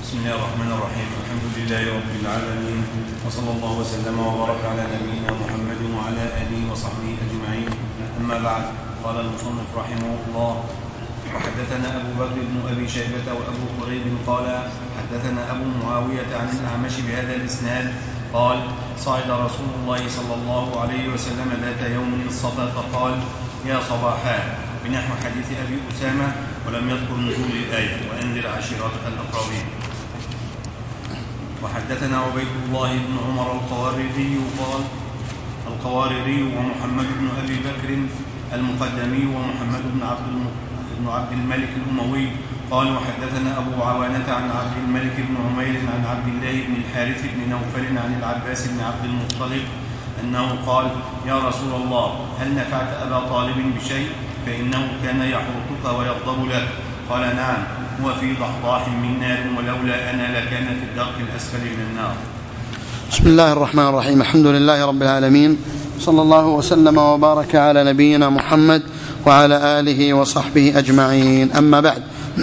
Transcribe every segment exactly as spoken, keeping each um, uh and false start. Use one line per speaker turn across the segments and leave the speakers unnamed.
بسم الله الرحمن الرحيم. الحمد لله رب العالمين، وصلى الله وسلم وبارك على نبينا محمد وعلى آله وصحبه أجمعين. أما بعد، قال المصنف رحمه الله: وحدثنا أبو بكر بن أبي شيبة وأبو قريب قال حدثنا أبو معاوية عن الأعمش بهذا الإسناد قال: صعد رسول الله صلى الله عليه وسلم ذات يوم الصفا فقال: يا صباحا، بنحو حديث أبي أسامة، ولم يذكر نزول الآية وأنذر عشيرتك الأقربين. وحدثنا عبيد الله بن عمر القواريري قال القواريري ومحمد بن أبي بكر المقدمي ومحمد بن عبد بن عبد الملك الأموي قال: وحدثنا أبو عوانة عن عبد الملك بن عمير عن عبد الله بن الحارث بن نوفل عن العباس بن عبد المطلب أنه قال: يا رسول الله، هل نفعت أبا طالب بشيء؟ فإنه كان يحرقك ويغضب لك. قال: نعم، هو في ضحضاح من نار، ولولا أنا لكان في الدرك الأسفل من النار.
بسم الله الرحمن الرحيم. الحمد لله رب العالمين، صلى الله وسلم وبارك على نبينا محمد وعلى آله وصحبه أجمعين. أما بعد،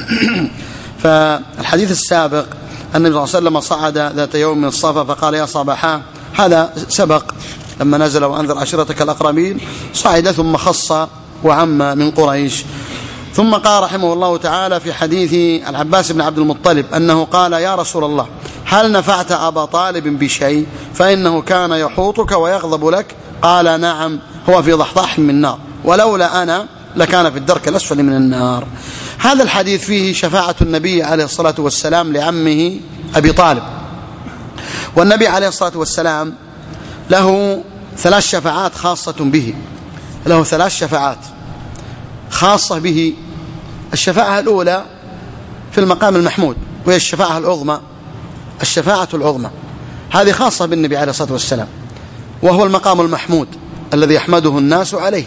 فالحديث السابق أن النبي صلى الله عليه وسلم صعد ذات يوم من الصفا فقال: يا صباحا. هذا سبق لما نزل وأنذر عشيرتك الأقربين، صعد ثم خص وعم من قريش. ثم قال رحمه الله تعالى في حديث العباس بن عبد المطلب أنه قال: يا رسول الله، هل نفعت أبا طالب بشيء؟ فإنه كان يحوطك ويغضب لك. قال: نعم، هو في ضحضاح من نار، ولولا أنا لكان في الدرك الأسفل من النار. هذا الحديث فيه شفاعة النبي عليه الصلاة والسلام لعمه أبي طالب. والنبي عليه الصلاة والسلام له ثلاث شفاعات خاصة به، له ثلاث شفاعات خاصة به. الشفاعة الأولى في المقام المحمود، وهي الشفاعة العظمى، الشفاعة العظمى هذه خاصة بالنبي عليه الصلاة والسلام، وهو المقام المحمود الذي يحمده الناس عليه.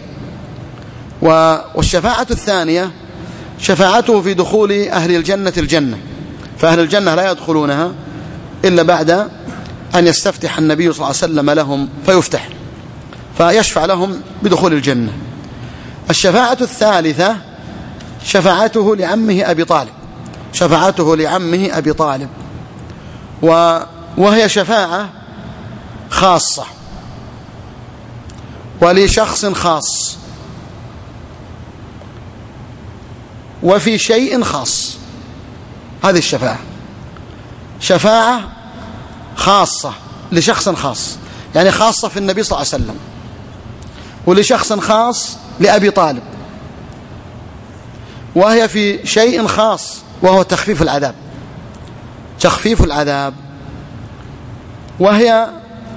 والشفاعة الثانية شفاعته في دخول أهل الجنة الجنة، فأهل الجنة لا يدخلونها إلا بعد أن يستفتح النبي صلى الله عليه وسلم لهم فيفتح، فيشفع لهم بدخول الجنة. الشفاعة الثالثة شفاعته لعمه أبي طالب، شفاعته لعمه أبي طالب، وهي شفاعة خاصة ولشخص خاص وفي شيء خاص. هذه الشفاعة شفاعة خاصة لشخص خاص، يعني خاصة في النبي صلى الله عليه وسلم، ولشخص خاص لأبي طالب، وهي في شيء خاص وهو تخفيف العذاب، تخفيف العذاب، وهي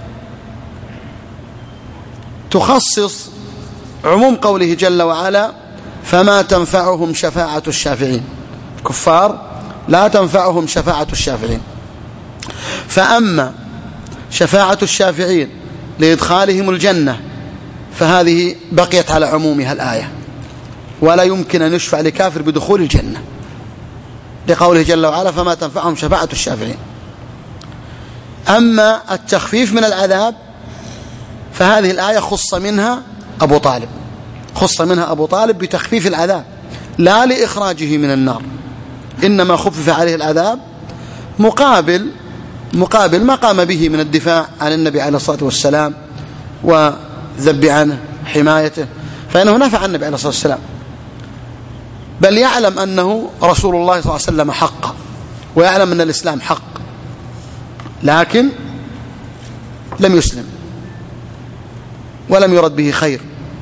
تخصص عموم قوله جل وعلا: فما تنفعهم شفاعة الشافعين. الكفار لا تنفعهم شفاعة الشافعين. فأما شفاعة الشافعين لإدخالهم الجنة فهذه بقيت على عمومها الآية، ولا يمكن أن يشفع لكافر بدخول الجنة، لقوله جل وعلا: فما تنفعهم شفاعة الشافعين. أما التخفيف من العذاب فهذه الآية خص منها أبو طالب، خص منها أبو طالب بتخفيف العذاب، لا لإخراجه من النار، إنما خفف عليه العذاب مقابل مقابل ما قام به من الدفاع عن النبي عليه الصلاة والسلام وذب عنه حمايته، فإنه نفع عن النبي عليه الصلاة والسلام، بل يعلم أنه رسول الله صلى الله عليه وسلم حق، ويعلم أن الإسلام حق، لكن لم يسلم ولم يرد به خير،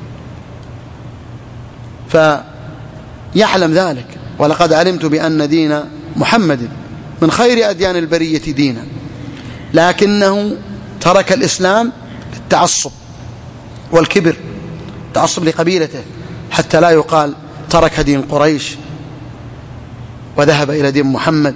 فيعلم ذلك. ولقد علمت بأن دين محمد من خير أديان البرية دينا، لكنه ترك الإسلام للتعصب والكبر، تعصب لقبيلته، حتى لا يقال ترك دين قريش وذهب إلى دين محمد،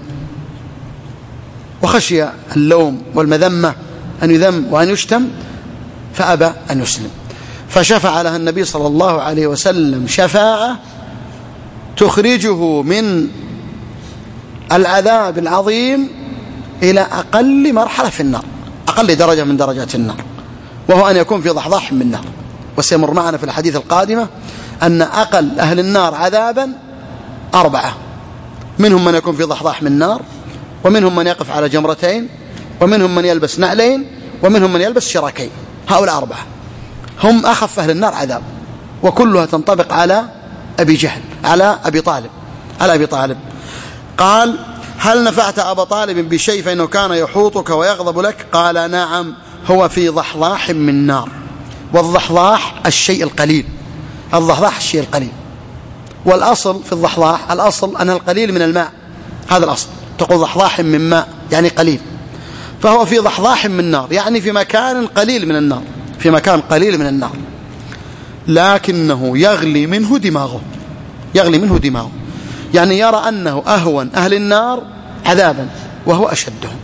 وخشي اللوم والمذمة أن يذم وأن يشتم فأبى أن يسلم، فشفع لها النبي صلى الله عليه وسلم شفاعة تخرجه من العذاب العظيم إلى أقل مرحلة في النار، أقل درجة من درجات النار، وهو أن يكون في ضحضاح من النار. وسيمر معنا في الحديث القادمة أن أقل أهل النار عذابا أربعة، منهم من يكون في ضحضاح من النار، ومنهم من يقف على جمرتين، ومنهم من يلبس نعلين، ومنهم من يلبس شراكين. هؤلاء أربعة هم أخف أهل النار عذاب، وكلها تنطبق على أبي جهل، على أبي طالب، على أبي طالب. قال: هل نفعت أبا طالب بشيء فإنه كان يحوطك ويغضب لك؟ قال: نعم، هو في ضحضاح من نار. والضحضاح الشيء القليل، الضحضاح الشيء القليل. والأصل في الضحضاح، الأصل أنها القليل من الماء، هذا الأصل. تقول ضحضاح من ماء يعني قليل، فهو في ضحضاح من نار يعني في مكان قليل من النار، في مكان قليل من النار، لكنه يغلي منه دماغه، يغلي منه دماغه، يعني يرى أنه أهون أهل النار عذابا وهو أشدهم.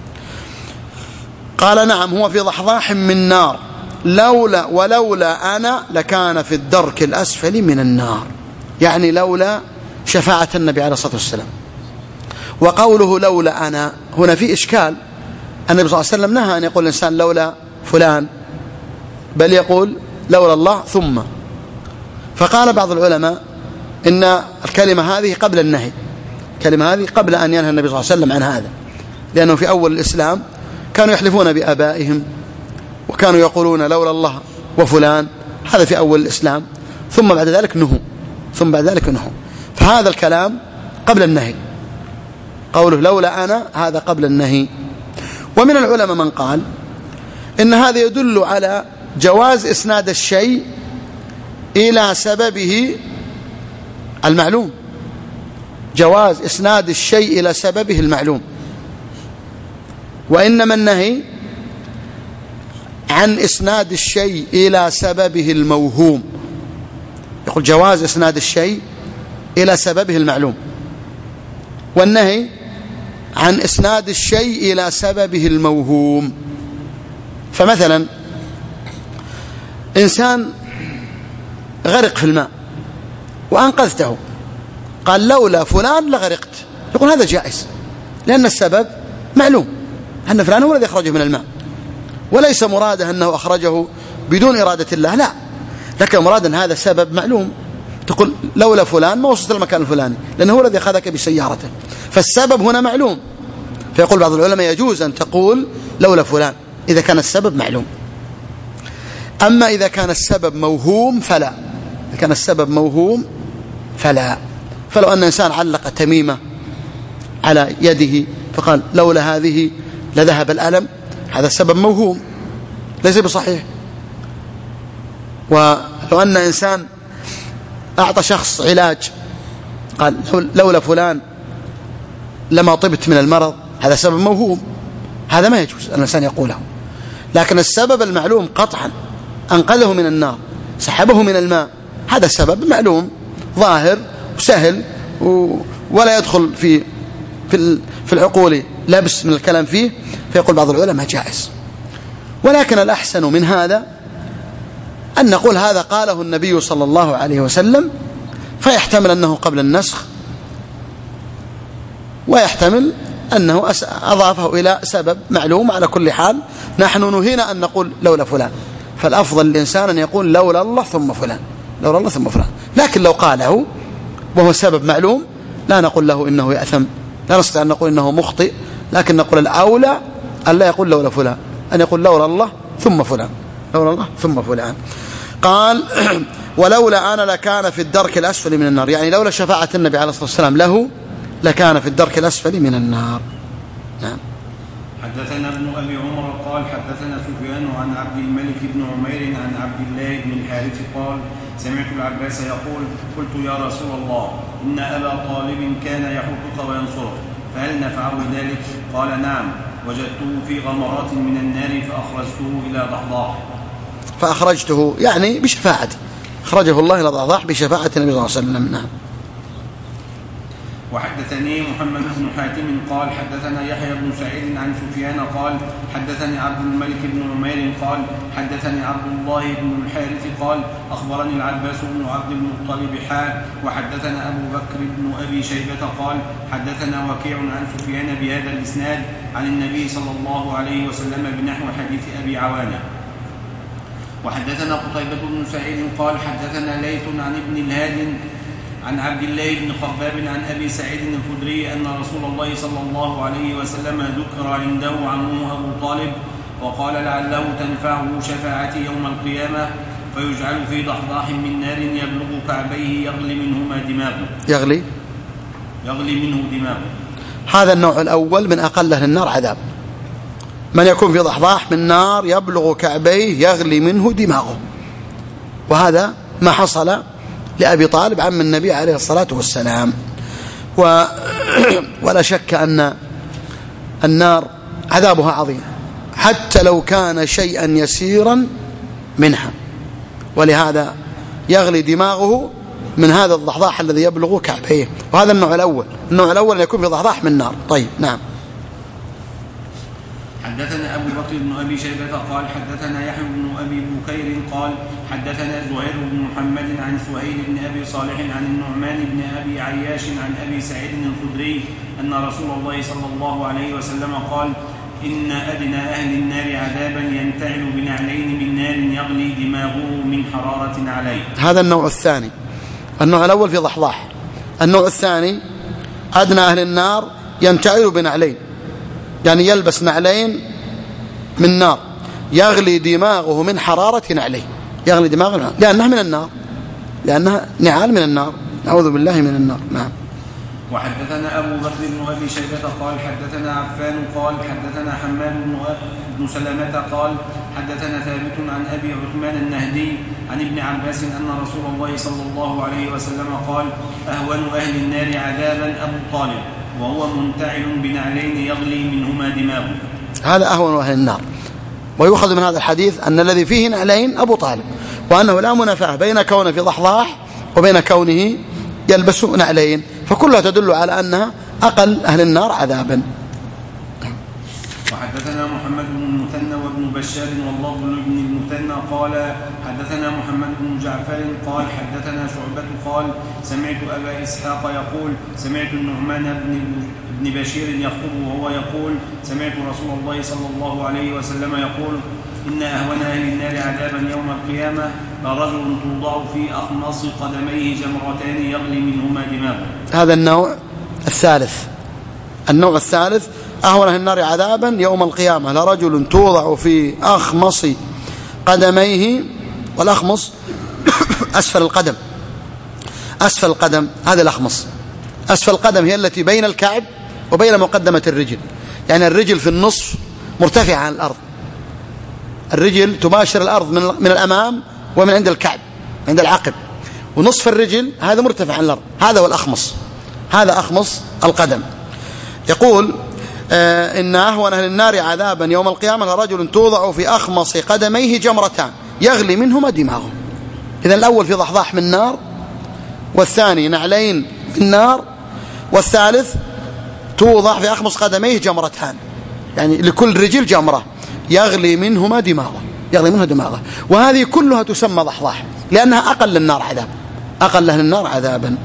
قال: نعم، هو في ضحضاح من نار، لولا ولولا أنا لكان في الدرك الأسفل من النار، يعني لولا شفاعة النبي عليه الصلاة والسلام. وقوله لولا أنا هنا في إشكال، النبي صلى الله عليه وسلم نهى أن يقول الإنسان لولا فلان، بل يقول لولا الله ثم. فقال بعض العلماء إن الكلمة هذه قبل النهي، الكلمة هذه قبل أن ينهى النبي صلى الله عليه وسلم عن هذا، لأنه في أول الإسلام كانوا يحلفون بآبائهم وكانوا يقولون لولا الله وفلان، هذا في أول الإسلام، ثم بعد ذلك نهوا، ثم بعد ذلك نهوا. فهذا الكلام قبل النهي، قوله لولا أنا هذا قبل النهي. ومن العلماء من قال إن هذا يدل على جواز إسناد الشيء إلى سببه المعلوم، جواز إسناد الشيء إلى سببه المعلوم، وإنما النهي عن إسناد الشيء إلى سببه الموهوم. يقول جواز إسناد الشيء إلى سببه المعلوم، والنهي عن إسناد الشيء إلى سببه الموهوم. فمثلا إنسان غرق في الماء وأنقذته، قال لولا فلان لغرقت، يقول هذا جائز لأن السبب معلوم، أن فلان هو الذي أخرجه من الماء، وليس مراده أنه أخرجه بدون إرادة الله، لا، لكن مراد أن هذا سبب معلوم. تقول لولا فلان ما وصلت المكان الفلاني لأنه هو الذي أخذك بسيارته، فالسبب هنا معلوم. فيقول بعض العلماء يجوز أن تقول لولا فلان إذا كان السبب معلوم. أما إذا كان السبب موهوم فلا، إذا كان السبب موهوم فلا. فلو أن إنسان علق تميمة على يده فقال لولا هذه لذهب الألم، هذا السبب موهوم ليس بصحيح. ولو أن إنسان أعطى شخص علاج قال لولا فلان لما طبت من المرض، هذا سبب موهوم، هذا ما يجوز أن الإنسان يقوله. لكن السبب المعلوم قطعا، أنقذه من النار، سحبه من الماء، هذا السبب معلوم ظاهر وسهل ولا يدخل في في العقول لبس من الكلام فيه، فيقول بعض العلماء جائز. ولكن الأحسن من هذا أن نقول هذا قاله النبي صلى الله عليه وسلم، فيحتمل أنه قبل النسخ، ويحتمل أنه أضافه إلى سبب معلوم. على كل حال نحن نهينا أن نقول لولا فلان، فالأفضل للإنسان أن يقول لولا الله ثم فلان، لولا الله ثم فلان. لكن لو قاله وهو سبب معلوم لا نقول له إنه يأثم، لا نستطيع أن نقول إنه مخطئ، لكن نقول الأولى أن لا يقول لولا فلان، أن يقول لولا الله ثم فلان، لولا الله ثم فلان. قال ولولا أنا لكان في الدرك الأسفل من النار، يعني لولا شفاعة النبي عليه الصلاة والسلام له لكان في الدرك الأسفل من النار. نعم.
حدثنا ابن أبي عمر قال حدثنا سفيان عن عبد الملك بن عمير عن عبد الله بن الحارث قال سمعت العباس يقول قلت يا رسول الله إن أبا طالب كان يحوطك وينصرك، فهل نفعه ذلك؟ قال نعم، وجدته في غمرات من النار فأخرجته إلى ضحضاح.
فأخرجته يعني بشفاعته، أخرجه الله إلى ضحضاح بشفاعة النبي صلى الله عليه وسلم. نعم.
وحدثني محمد بن حاتم قال حدثنا يحيى بن سعيد عن سفيان قال حدثني عبد الملك بن عمير قال حدثني عبد الله بن الحارث قال أخبرني العباس بن عبد المطلب حا وحدثنا أبو بكر بن أبي شيبة قال حدثنا وكيع عن سفيان بهذا الإسناد عن النبي صلى الله عليه وسلم بنحو حديث أبي عوانة. وحدثنا قتيبة بن سعيد قال حدثنا ليث عن ابن الهاد عن عبد الله بن خباب عن أبي سعيد الخدري أن رسول الله صلى الله عليه وسلم ذكر عنده عمه أبو طالب وقال لعله تنفعه شفاعتي يوم القيامة فيجعل في ضحضاح من نار يبلغ كعبيه يغلي منهما دماغه
يغلي
يغلي منه دماغه.
هذا النوع الأول من أقل أهل النار عذاب، من يكون في ضحضاح من نار يبلغ كعبيه يغلي منه دماغه، وهذا ما حصل لأبي طالب عم النبي عليه الصلاة والسلام. و... ولا شك أن النار عذابها عظيم حتى لو كان شيئا يسيرا منها، ولهذا يغلي دماغه من هذا الضحضاح الذي يبلغ كعبيه. وهذا النوع الأول. النوع الأول أن يكون في ضحضاح من نار. طيب نعم.
حدثنا أبو بكر بن أبي شيبة قال حدثنا يحيى بن أبي بكير قال حدثنا زهير بن محمد عن سهيل بن أبي صالح عن النعمان بن أبي عياش عن أبي سعيد الخدري أن رسول الله صلى الله عليه وسلم قال إن أدنى أهل النار عذابا ينتعل بنعلين من نار يغلي دماغه من حرارة عليه.
هذا النوع الثاني. النوع الأول في ضحضاح. النوع الثاني أدنى أهل النار ينتعل بنعلين، يعني يلبس نعلين من نار يغلي دماغه من حرارة نعليه، يغلي دماغه لأنها من النار، لأنها نعال من النار، نعوذ بالله من النار. نعم.
وحدثنا أبو بكر بن أبي شيبة قال حدثنا عفان قال حدثنا حماد بن سلمة قال حدثنا ثابت عن أبي عثمان النهدي عن ابن عباس أن رسول الله صلى الله عليه وسلم قال أهون أهل النار عذابا أبو طالب وهو منتعل بنعلين يغلي منهما دماغه.
هذا أهون أهل النار. ويؤخذ من هذا الحديث أن الذي فيه نعلين أبو طالب، وأنه لا منافاة بين كونه في ضحضاح وبين كونه يلبس نعلين، فكلها تدل على أنها أقل أهل النار عذابا.
وحدثنا محمد بن المثنى وابن بشار واللفظ لابن المثنى قال حدثنا محمد بن جعفر قال حدثنا شعبة قال سمعت أبا إسحاق يقول سمعت النعمان بن ابن بشير يخطب وهو يقول سمعت رسول الله صلى الله عليه وسلم يقول إن أهون أهل النار عذابا يوم القيامة لرجل توضع في أخمص قدميه جمرتان يغلي منهما دماغه.
هذا النوع الثالث. النوع الثالث أهون أهل النار عذابا يوم القيامة لرجل توضع في أخمص قدميه، والأخمص أسفل القدم، أسفل القدم هذا الأخمص. أسفل القدم هي التي بين الكعب وبين مقدمة الرجل، يعني الرجل في النصف مرتفعة عن الأرض، الرجل تباشر الأرض من, من الأمام ومن عند الكعب عند العقب، ونصف الرجل هذا مرتفع عن الأرض، هذا هو الأخمص، هذا أخمص القدم. يقول آه إن أهون أهل النار عذابا يوم القيامة لرجل توضع في أخمص قدميه جمرتان يغلي منهما دماغه. إذن الأول في ضحضاح من نار، والثاني نعلين من نار، والثالث توضع في أخمص قدميه جمرتان، يعني لكل رجل جمرة يغلي منهما دماغه، يغلي منها دماغه. وهذه كلها تسمى ضحضاح لأنها أقل النار عذاب، أقل أهل النار عذابا.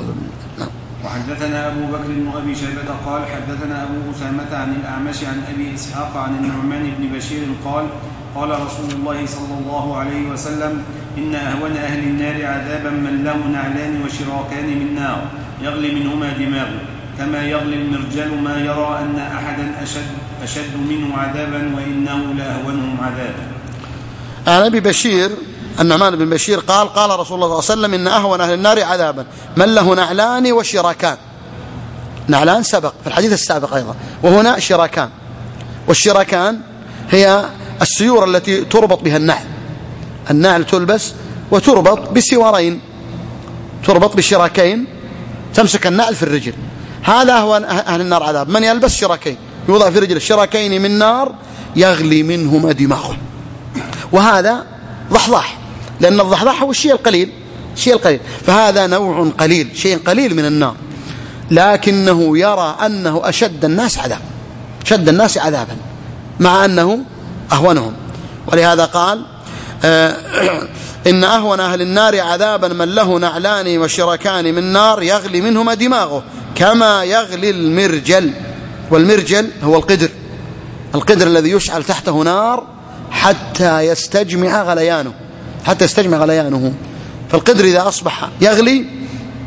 وحدثنا أبو بكر بن أبي شيبة قال حدثنا أبو أسامة عن الأعمش عن أبي إسحاق عن النعمان بن بشير قال قال رسول الله صلى الله عليه وسلم إن أهون أهل النار عذابا من له نعلان وشراكان من نار يغلي منهما دماغه كما يغلي المرجل ما يرى أن أحدا أشد, أشد منه عذابا وإنه لأهونهم عذابا.
عن أبي بشير النعمان بن بشير قال قال رسول الله صلى الله عليه وسلم إن أهون أهل النار عذابا من له نعلان وشراكان. نعلان سبق في الحديث السابق أيضا، وهنا شراكان، والشراكان هي السيور التي تربط بها النعل، النعل تلبس وتربط بسوارين، تربط بشراكين تمسك النعل في الرجل. هذا هو أهل النار عذاب من يلبس شراكين، يوضع في رجل الشراكين من نار يغلي منهما دماغه. وهذا ضحضاح، لأن الضحضاح هو الشيء القليل، الشيء القليل، فهذا نوع قليل، شيء قليل من النار، لكنه يرى أنه أشد الناس عذاب، شد الناس عذابا مع أنه أهونهم. ولهذا قال آه إن أهون أهل النار عذابا من له نعلان وشراكان من نار يغلي منهما دماغه كما يغلي المرجل. والمرجل هو القدر، القدر الذي يشعل تحته نار حتى يستجمع غليانه، حتى يستجمع غليانه. فالقدر إذا أصبح يغلي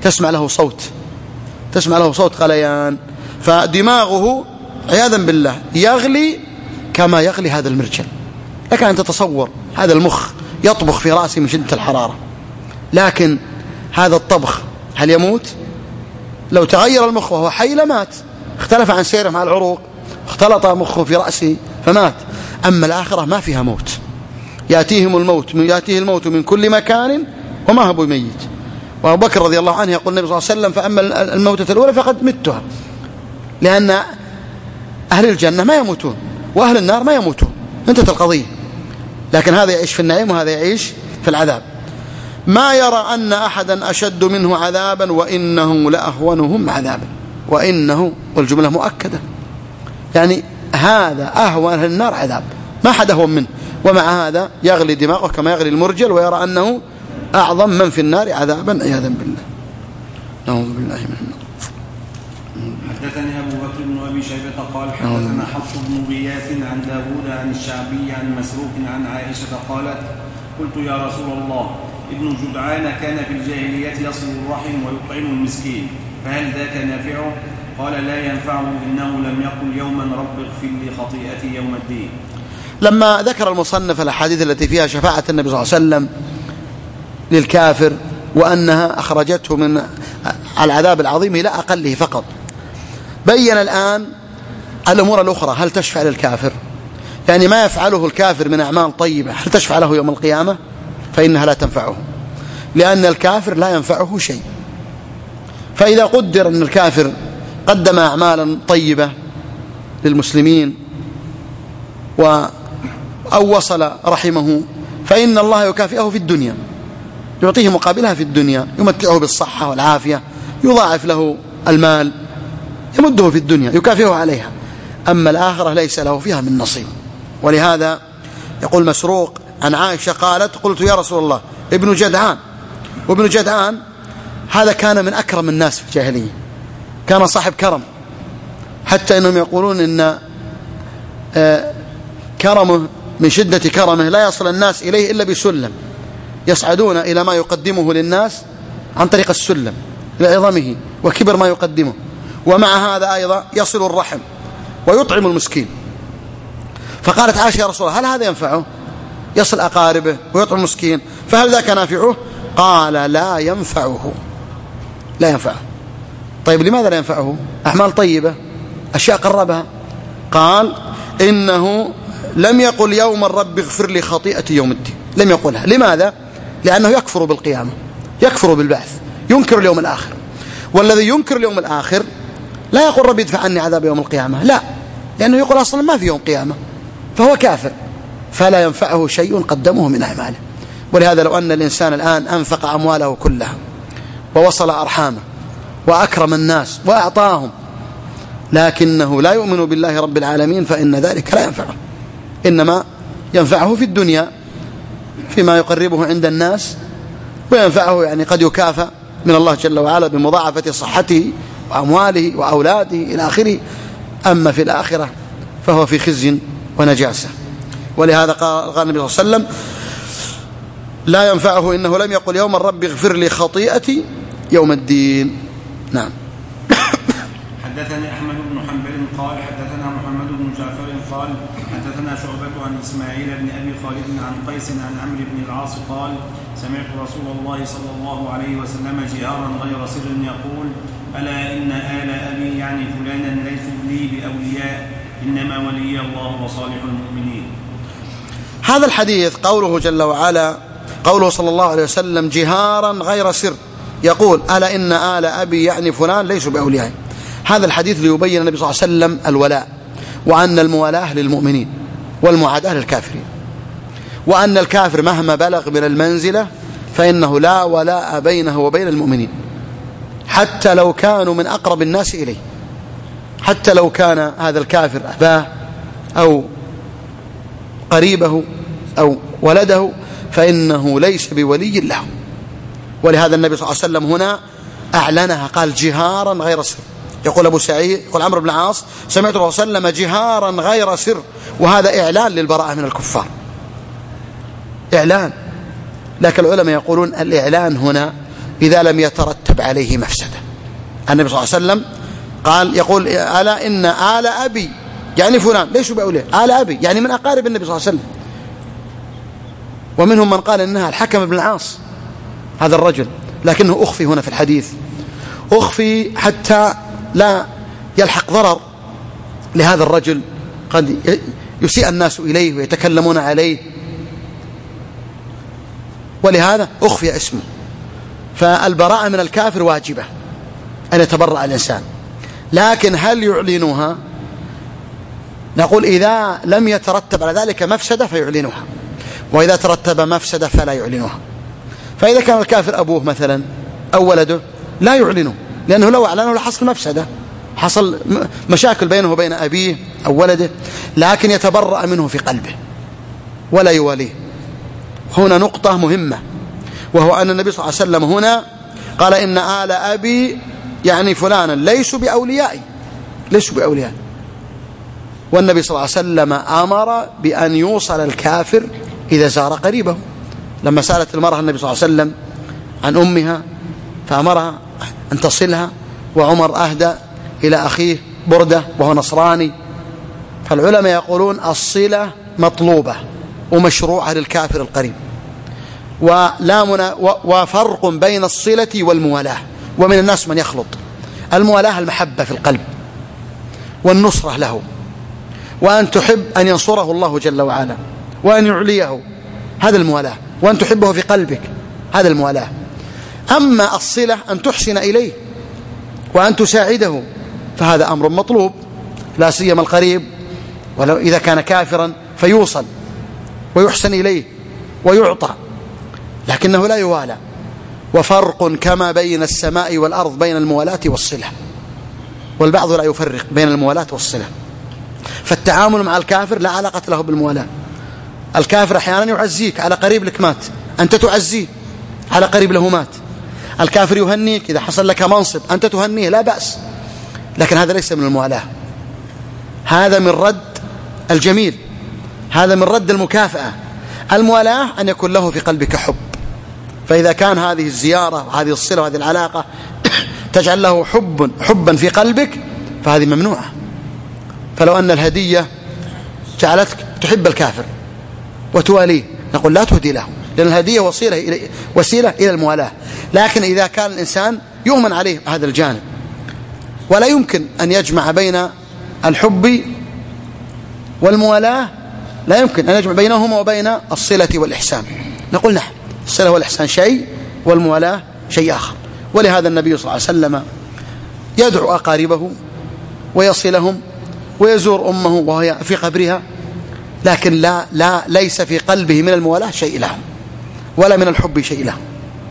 تسمع له صوت تسمع له صوت غليان، فدماغه عياذا بالله يغلي كما يغلي هذا المرجل. لك أن تتصور هذا المخ يطبخ في رأسه من شدة الحرارة، لكن هذا الطبخ هل يموت؟ لو تغير المخ وهو حي لمات، اختلف عن سيره مع العروق، اختلط مخه في رأسه فمات. أما الآخرة ما فيها موت، يأتيهم الموت يأتيه الموت من كل مكان وما هو بميت. وأبو بكر رضي الله عنه يقول النبي صلى الله عليه وسلم: فأما الموتة الأولى فقد متها، لأن أهل الجنة ما يموتون وأهل النار ما يموتون، انتهت القضية. لكن هذا يعيش في النعيم وهذا يعيش في العذاب. ما يرى أن أحدا أشد منه عذابا وإنه لأهونهم عذابا. وإنه والجملة مؤكدة، يعني هذا أهون أهل النار عذاب، ما حد أهون منه، ومع هذا يغلي دماغه كما يغلي المرجل ويرى أنه أعظم من في النار عذابا عياذا بالله. نعوذ بالله من النار.
حدثني أبو بكر بن أبي شيبة قال حدثنا حفص بن غياث عن داود عن الشعبي عن مسروق عن عائشة قالت: قلت يا رسول الله، ابن جدعان كان في الجاهلية يصل الرحم ويطعم المسكين، فهل ذاك نافعه؟ قال: لا ينفعه، إنه لم يقل يوما رب اغفر لي خطيئتي يوم الدين.
لما ذكر المصنف الأحاديث التي فيها شفاعة النبي صلى الله عليه وسلم للكافر وأنها أخرجته من العذاب العظيم إلى أقله فقط، بين الآن الأمور الأخرى. هل تشفع للكافر؟ يعني ما يفعله الكافر من أعمال طيبة هل تشفع له يوم القيامة؟ فإنها لا تنفعه، لأن الكافر لا ينفعه شيء. فإذا قدر أن الكافر قدم أعمالا طيبة للمسلمين و أو وصل رحمه، فإن الله يكافئه في الدنيا، يعطيه مقابلها في الدنيا، يمتعه بالصحة والعافية، يضاعف له المال، يمده في الدنيا، يكافئه عليها. أما الآخرة ليس له فيها من نصيب. ولهذا يقول مسروق عن عائشة قالت: قلت يا رسول الله، ابن جدعان، وابن جدعان هذا كان من أكرم الناس في الجاهلية، كان صاحب كرم، حتى إنهم يقولون إن كرمه من شدة كرمه لا يصل الناس إليه إلا بسلم، يصعدون إلى ما يقدمه للناس عن طريق السلم لعظمه وكبر ما يقدمه. ومع هذا أيضا يصل الرحم ويطعم المسكين. فقالت عائشة: يا رسول الله، هل هذا ينفعه؟ يصل أقاربه ويطعم المسكين، فهل ذاك نافعه؟ قال: لا ينفعه، لا ينفعه. طيب لماذا لا ينفعه؟ أعمال طيبة، أشياء قربها. قال: إنه لم يقل يوم الرب اغفر لي خطيئتي يوم الدين، لم يقولها. لماذا؟ لأنه يكفر بالقيامة، يكفر بالبعث، ينكر اليوم الآخر. والذي ينكر اليوم الآخر لا يقول رب ادفع عني عذاب يوم القيامة، لا، لأنه يقول أصلا ما في يوم قيامة، فهو كافر، فلا ينفعه شيء قدمه من أعماله. ولهذا لو أن الإنسان الآن أنفق أمواله كلها ووصل أرحامه وأكرم الناس وأعطاهم، لكنه لا يؤمن بالله رب العالمين، فإن ذلك لا ينفعه، إنما ينفعه في الدنيا فيما يقربه عند الناس، وينفعه يعني قد يكافأ من الله جل وعلا بمضاعفة صحته وأمواله وأولاده إلى آخره. أما في الآخرة فهو في خزي ونجاسة. ولهذا قال النبي صلى الله عليه وسلم: لا ينفعه، إنه لم يقل يوم الرب اغفر لي خطيئتي يوم الدين. نعم.
حدثني أحمد بن حنبل قال حدثنا محمد بن جعفر قال حدثنا شعبة عن إسماعيل بن أبي خالد عن قيس عن عمرو بن العاص قال: سمعت رسول الله صلى الله عليه وسلم جهارا غير سر يقول: ألا إن آل أبي يعني فلانا ليسوا لي بأولياء، إنما ولي الله وصالح المؤمنين.
هذا الحديث قوله جل وعلا، قوله صلى الله عليه وسلم جهارا غير سر يقول: ألا إن آل أبي يعني فلان ليسوا بأولياء. هذا الحديث ليبين النبي صلى الله عليه وسلم الولاء، وأن الموالاة للمؤمنين والمعاداة للكافرين، وأن الكافر مهما بلغ من المنزلة فإنه لا ولاء بينه وبين المؤمنين، حتى لو كانوا من أقرب الناس إليه، حتى لو كان هذا الكافر أباه أو قريبه أو ولده، فإنه ليس بولي له. ولهذا النبي صلى الله عليه وسلم هنا أعلنها، قال جهارا غير سر. يقول أبو سعيد، يقول عمرو بن العاص: سمعت الله صلى الله عليه وسلم جهارا غير سر، وهذا إعلان للبراءة من الكفار، إعلان. لكن العلماء يقولون الإعلان هنا إذا لم يترتب عليه مفسدة. النبي صلى الله عليه وسلم قال يقول ألا إن آل أبي يعني فلان ليسوا بأولياء، آل أبي يعني من أقارب النبي صلى الله عليه وسلم. ومنهم من قال إنها الحكم بن العاص هذا الرجل، لكنه أخفي هنا في الحديث، أخفي حتى لا يلحق ضرر لهذا الرجل، قد يسيء الناس إليه ويتكلمون عليه، ولهذا أخفي اسمه. فالبراءة من الكافر واجبة أن يتبرأ الإنسان، لكن هل يعلنها؟ نقول إذا لم يترتب على ذلك مفسدة فيعلنها، وإذا ترتب مفسدة فلا يعلنها. فإذا كان الكافر أبوه مثلا أو ولده لا يعلنه، لأنه لو أعلنه لحصل مفسدة، حصل مشاكل بينه وبين أبيه أو ولده، لكن يتبرأ منه في قلبه ولا يواليه. هنا نقطة مهمة، وهو أن النبي صلى الله عليه وسلم هنا قال إن آل أبي يعني فلانا ليسوا بأوليائي، ليسوا بأوليائي. والنبي صلى الله عليه وسلم أمر بأن يوصل الكافر إذا زار قريبه. لما سألت المرأة النبي صلى الله عليه وسلم عن أمها فأمرها أن تصلها، وعمر أهدى إلى أخيه بردة وهو نصراني. فالعلماء يقولون الصلة مطلوبة ومشروعة للكافر القريب، ولا منا وفرق بين الصلة والموالاة. ومن الناس من يخلط الموالاة المحبة في القلب والنصرة له، وأن تحب أن ينصره الله جل وعلا وأن يعليه، هذا الموالاة، وأن تحبه في قلبك، هذا الموالاة. أما الصلة أن تحسن إليه وأن تساعده فهذا أمر مطلوب، لا سيما القريب، ولو إذا كان كافرا فيوصل ويحسن إليه ويعطى، لكنه لا يوالى. وفرق كما بين السماء والأرض بين الموالاة والصلة، والبعض لا يفرق بين الموالاة والصلة. فالتعامل مع الكافر لا علاقة له بالموالاة. الكافر أحيانا يعزيك على قريب لك مات، أنت تعزيه على قريب له مات. الكافر يهنيك إذا حصل لك منصب، أنت تهنيه، لا بأس، لكن هذا ليس من الموالاة، هذا من رد الجميل، هذا من رد المكافأة. الموالاة أن يكون له في قلبك حب، فإذا كان هذه الزيارة وهذه الصلة وهذه العلاقة تجعل له حب حبا في قلبك فهذه ممنوعة. فلو أن الهدية جعلتك تحب الكافر وتواليه نقول لا تهدي له، لأن الهدية وسيلة إلى وسيلة إلى الموالاة. لكن إذا كان الإنسان يؤمن عليه هذا الجانب ولا يمكن أن يجمع بين الحب والموالاة، لا يمكن أن يجمع بينهما وبين الصلة والإحسان، نقول نعم الصلة والإحسان شيء والموالاة شيء آخر. ولهذا النبي صلى الله عليه وسلم يدعو أقاربه ويصلهم ويزور أمه وهي في قبرها، لكن لا لا ليس في قلبه من الموالاة شيء لهم ولا من الحب شيء لهم.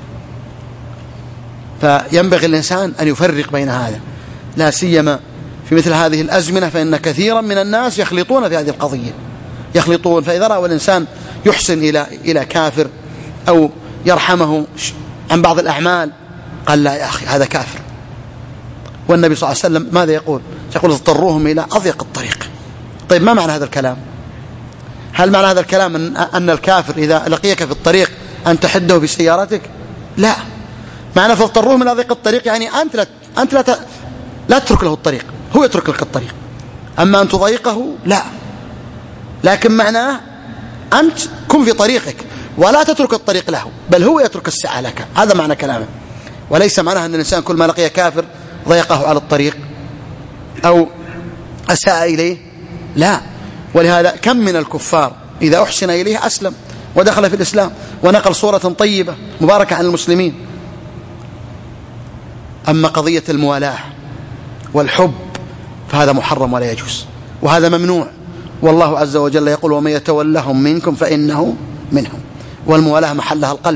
فينبغي الإنسان أن يفرق بين هذا، لا سيما في مثل هذه الأزمنة، فإن كثيرا من الناس يخلطون في هذه القضية، يخلطون. فإذا رأى الإنسان يحسن إلى إلى كافر أو يرحمه عن بعض الأعمال قال لا يا أخي هذا كافر. والنبي صلى الله عليه وسلم ماذا يقول؟ يقول اضطروهم إلى أضيق الطريق. طيب ما معنى هذا الكلام؟ هل معنى هذا الكلام أن, أن الكافر إذا لقيك في الطريق أن تحده بسيارتك؟ لا، معنى فاضطروهم إلى أضيق الطريق يعني أنت لا, أنت لا, لا تترك له الطريق، هو يترك لك الطريق، أما أن تضيقه لا. لكن معناه أنت كن في طريقك ولا تترك الطريق له، بل هو يترك السعة لك، هذا معنى كلامه. وليس معناه أن الإنسان كل ما لقي كافر ضيقه على الطريق أو أساء إليه، لا. ولهذا كم من الكفار إذا أحسن إليه أسلم ودخل في الإسلام ونقل صورة طيبة مباركة عن المسلمين. أما قضية الموالاة والحب فهذا محرم ولا يجوز، وهذا ممنوع. والله عز وجل يقول ومن يتولهم منكم فإنه منهم. والموالاة محلها القلب،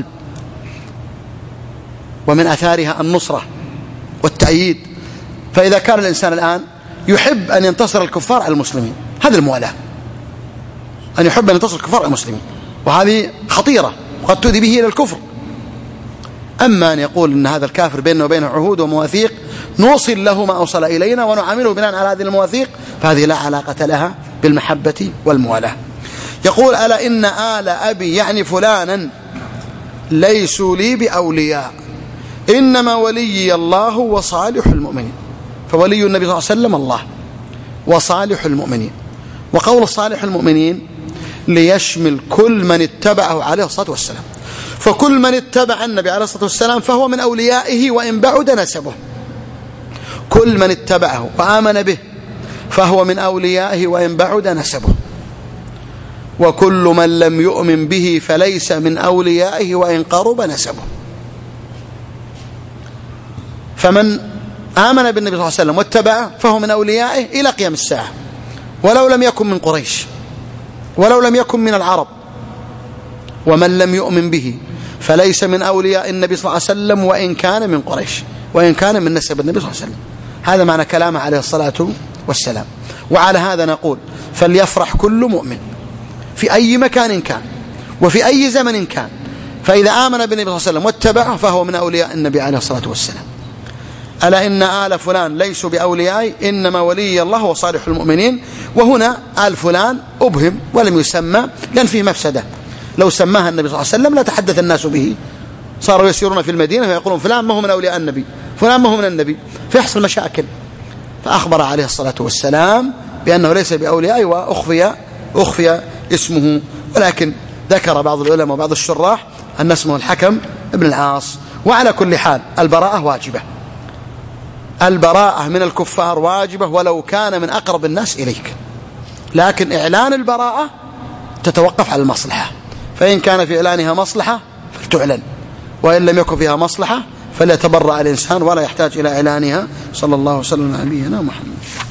ومن أثارها النصرة والتأييد. فإذا كان الإنسان الآن يحب أن ينتصر الكفار على المسلمين، هذه الموالاة، أن يحب أن ينتصر الكفار على المسلمين، وهذه خطيرة وقد تؤدي به إلى الكفر. أما أن يقول أن هذا الكافر بيننا وبينه عهود ومواثيق نوصل له ما أوصل إلينا ونعامله بناء على هذه المواثيق، فهذه لا علاقة لها بالمحبة والموالاة. يقول ألا إن آل أبي يعني فلانا ليسوا لي بأولياء. إنما ولي الله وصالح المؤمنين. فولي النبي صلى الله عليه وسلم الله وصالح المؤمنين. وقول صالح المؤمنين ليشمل كل من اتبعه عليه الصلاة والسلام، فكل من اتبع النبي عليه الصلاة والسلام فهو من أوليائه وإن بعد نسبه. كل من اتبعه وآمن به فهو من أوليائه وإن بعد نسبه، وكل من لم يؤمن به فليس من أوليائه وإن قرب نسبه. فمن آمن بالنبي صلى الله عليه وسلم واتبعه فهو من أوليائه إلى قيام الساعة، ولو لم يكن من قريش ولو لم يكن من العرب. ومن لم يؤمن به فليس من أولياء النبي صلى الله عليه وسلم وإن كان من قريش، وإن كان من نسب النبي صلى الله عليه وسلم. هذا معنى كلامه عليه الصلاة والسلام. وعلى هذا نقول فليفرح كل مؤمن في أي مكان كان وفي أي زمن كان، فإذا آمن بالنبي صلى الله عليه وسلم واتبعه فهو من أولياء النبي عليه الصلاة والسلام. ألا إن آل فلان ليسوا بأولياء إنما ولي الله وصالح المؤمنين. وهنا آل فلان أبهم ولم يسمى لأن فيه مفسدة. لو سماها النبي صلى الله عليه وسلم لا تحدث الناس به، صاروا يسيرون في المدينة ويقولون فلان ما هو من أولياء النبي، فلان ما هو من النبي، فيحصل مشاكل. فأخبر عليه الصلاة والسلام بأنه ليس بأولياء وأخفي أخفي اسمه. ولكن ذكر بعض العلماء وبعض الشراح أن اسمه الحكم ابن العاص. وعلى كل حال البراءة واجبة، البراءة من الكفار واجبة ولو كان من أقرب الناس إليك، لكن إعلان البراءة تتوقف على المصلحة، فإن كان في إعلانها مصلحة فلتعلن، وإن لم يكن فيها مصلحة فليتبرأ الإنسان ولا يحتاج إلى إعلانها. صلى الله وسلم على نبينا محمد.